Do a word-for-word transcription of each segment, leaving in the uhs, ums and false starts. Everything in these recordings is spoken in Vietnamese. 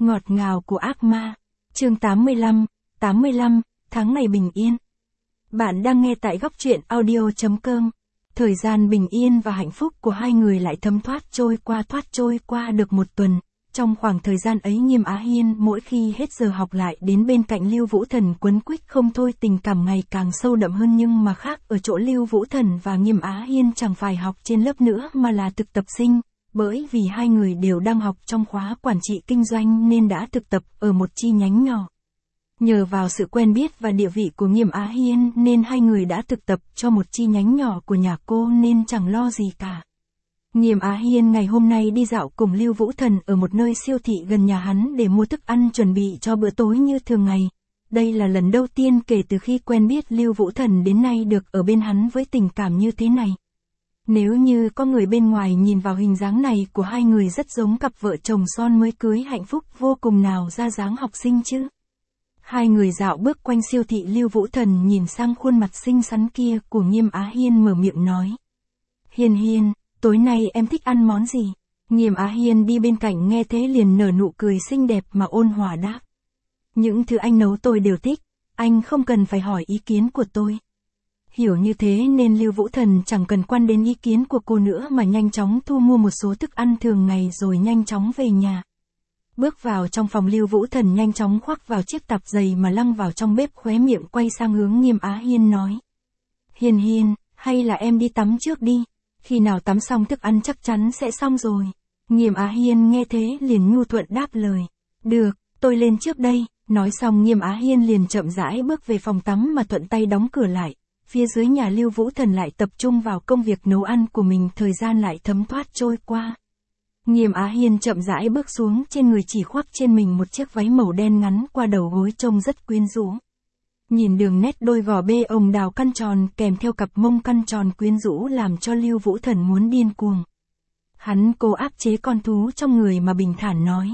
Ngọt ngào của ác ma. Chương tám mươi lăm, tám mươi lăm, tháng ngày bình yên. Bạn đang nghe tại góc truyện audio chấm com. Thời gian bình yên và hạnh phúc của hai người lại thấm thoát trôi qua thoát trôi qua được một tuần. Trong khoảng thời gian ấy Nghiêm Á Hiên mỗi khi hết giờ học lại đến bên cạnh Lưu Vũ Thần quấn quýt không thôi, tình cảm ngày càng sâu đậm hơn, nhưng mà khác ở chỗ Lưu Vũ Thần và Nghiêm Á Hiên chẳng phải học trên lớp nữa mà là thực tập sinh, bởi vì hai người đều đang học trong khóa quản trị kinh doanh nên đã thực tập ở một chi nhánh nhỏ. Nhờ vào sự quen biết và địa vị của Nghiêm Á Hiên nên hai người đã thực tập cho một chi nhánh nhỏ của nhà cô nên chẳng lo gì cả. Nghiêm Á Hiên ngày hôm nay đi dạo cùng Lưu Vũ Thần ở một nơi siêu thị gần nhà hắn để mua thức ăn chuẩn bị cho bữa tối như thường ngày. Đây là lần đầu tiên kể từ khi quen biết Lưu Vũ Thần đến nay được ở bên hắn với tình cảm như thế này. Nếu như có người bên ngoài nhìn vào hình dáng này của hai người rất giống cặp vợ chồng son mới cưới hạnh phúc vô cùng nào ra dáng học sinh chứ. Hai người dạo bước quanh siêu thị, Lưu Vũ Thần nhìn sang khuôn mặt xinh xắn kia của Nghiêm Á Hiên mở miệng nói. Hiên Hiên, tối nay em thích ăn món gì? Nghiêm Á Hiên đi bên cạnh nghe thế liền nở nụ cười xinh đẹp mà ôn hòa đáp. Những thứ anh nấu tôi đều thích, anh không cần phải hỏi ý kiến của tôi. Hiểu như thế nên Lưu Vũ Thần chẳng cần quan đến ý kiến của cô nữa mà nhanh chóng thu mua một số thức ăn thường ngày rồi nhanh chóng về nhà. Bước vào trong phòng, Lưu Vũ Thần nhanh chóng khoác vào chiếc tạp dề mà lăng vào trong bếp, khóe miệng quay sang hướng Nghiêm Á Hiên nói. Hiên Hiên, hay là em đi tắm trước đi, khi nào tắm xong thức ăn chắc chắn sẽ xong rồi. Nghiêm Á Hiên nghe thế liền nhu thuận đáp lời. Được, tôi lên trước đây. Nói xong Nghiêm Á Hiên liền chậm rãi bước về phòng tắm mà thuận tay đóng cửa lại. Phía dưới nhà Lưu Vũ Thần lại tập trung vào công việc nấu ăn của mình, thời gian lại thấm thoát trôi qua. Nghiêm Á Hiên chậm rãi bước xuống, trên người chỉ khoác trên mình một chiếc váy màu đen ngắn qua đầu gối trông rất quyến rũ. Nhìn đường nét đôi gò bê ồng đào căn tròn kèm theo cặp mông căn tròn quyến rũ làm cho Lưu Vũ Thần muốn điên cuồng. Hắn cố áp chế con thú trong người mà bình thản nói.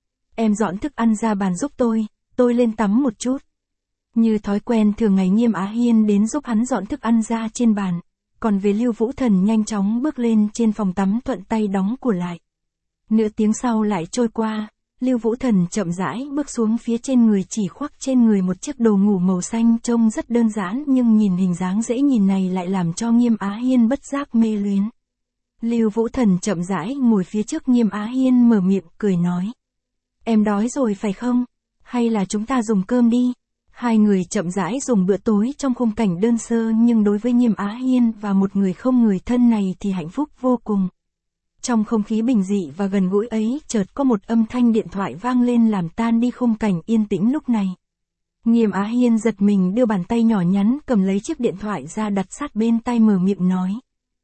Em dọn thức ăn ra bàn giúp tôi, tôi lên tắm một chút. Như thói quen thường ngày Nghiêm Á Hiên đến giúp hắn dọn thức ăn ra trên bàn, còn về Lưu Vũ Thần nhanh chóng bước lên trên phòng tắm thuận tay đóng cửa lại. Nửa tiếng sau lại trôi qua, Lưu Vũ Thần chậm rãi bước xuống, phía trên người chỉ khoác trên người một chiếc đồ ngủ màu xanh trông rất đơn giản, nhưng nhìn hình dáng dễ nhìn này lại làm cho Nghiêm Á Hiên bất giác mê luyến. Lưu Vũ Thần chậm rãi ngồi phía trước Nghiêm Á Hiên mở miệng cười nói. Em đói rồi phải không? Hay là chúng ta dùng cơm đi? Hai người chậm rãi dùng bữa tối trong khung cảnh đơn sơ, nhưng đối với Nghiêm Á Hiên và một người không người thân này thì hạnh phúc vô cùng. Trong không khí bình dị và gần gũi ấy, chợt có một âm thanh điện thoại vang lên làm tan đi khung cảnh yên tĩnh lúc này. Nghiêm Á Hiên giật mình đưa bàn tay nhỏ nhắn cầm lấy chiếc điện thoại ra đặt sát bên tai mở miệng nói.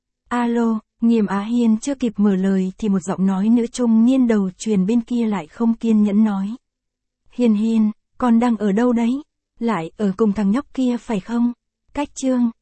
Alo. Nghiêm Á Hiên chưa kịp mở lời thì một giọng nói nữ trung niên đầu truyền bên kia lại không kiên nhẫn nói. Hiên Hiên, con đang ở đâu đấy? Lại ở cùng thằng nhóc kia phải không? Cách Trương,